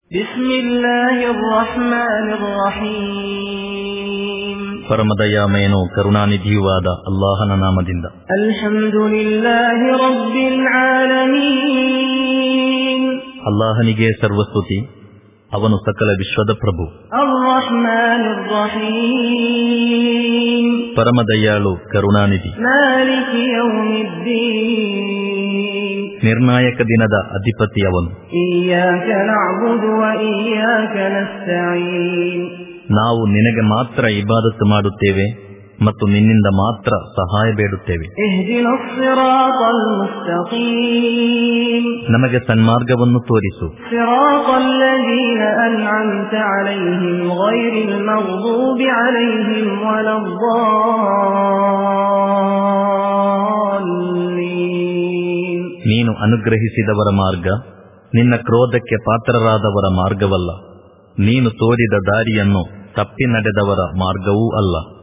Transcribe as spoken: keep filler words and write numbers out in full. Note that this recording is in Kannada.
ಬಿಸ್ಮಿಲ್ಲಾಹಿರ್ ರಹ್ಮಾನಿರ್ ರಹೀಮ್. ಪರಮದಯಾಮಯನೂ ಕರುಣಾನಿಧಿಯುವಾದ ಅಲ್ಲಾಹನ ನಾಮದಿಂದ. ಅಲ್ಹಮ್ದುಲಿಲ್ಲಾಹಿ ರಬ್ಬಿಲ್ ಆಲಮೀನ್. ಅಲ್ಲಾಹನಿಗೆ ಸರ್ವಸ್ತುತಿ, ಅವನು ಸಕಲ ವಿಶ್ವದ ಪ್ರಭು. ಅರ್ ರಹ್ಮಾನಿರ್ ರಹೀಮ್. ಪರಮದಯಾಳು ಕರುಣಾನಿಧಿ. ಮಾಲಿಕಿ ಯೌಮಿದ್ದೀನ್. ನಿರ್ಣಾಯಕ ದಿನದ ಅಧಿಪತಿ ಅವನು. ಇಯ್ಯಾಕ ನಅಬುದು ವ ಇಯ್ಯಾಕ ನಸ್ತഈನ್. ನಾವು ನಿನಗೆ ಮಾತ್ರ ಇಬಾದತ್ ಮಾಡುತ್ತೇವೆ ಮತ್ತು ನಿನ್ನಿಂದ ಮಾತ್ರ ಸಹಾಯ ಬೇಡುತ್ತೇವೆ. ಇಹ್ದಿನಸ್ ಸಿರಾತಲ್ ಮುಸ್ತಕೀಮ್. ನಮಗೆ ಸನ್ಮಾರ್ಗವನ್ನು ತೋರಿಸು. ಸಿರಾತಲ್ ಲದೀನ ಅನ್ಅಮ್ತ ಅಲೈಹಿಂ ಗೈರಿಲ್ ಮಗ್ದೂಬಿ ಅಲೈಹಿಂ ವಲದ್ದಾಲ್ಲೀನ್. ನೀನು ಅನುಗ್ರಹಿಸಿದವರ ಮಾರ್ಗ ನಿನ್ನ ಕ್ರೋಧಕ್ಕೆ ಪಾತ್ರರಾದವರ ಮಾರ್ಗವಲ್ಲ, ನೀನು ತೋರಿದ ದಾರಿಯನ್ನು ತಪ್ಪಿ ನಡೆದವರ ಮಾರ್ಗವೂ ಅಲ್ಲ.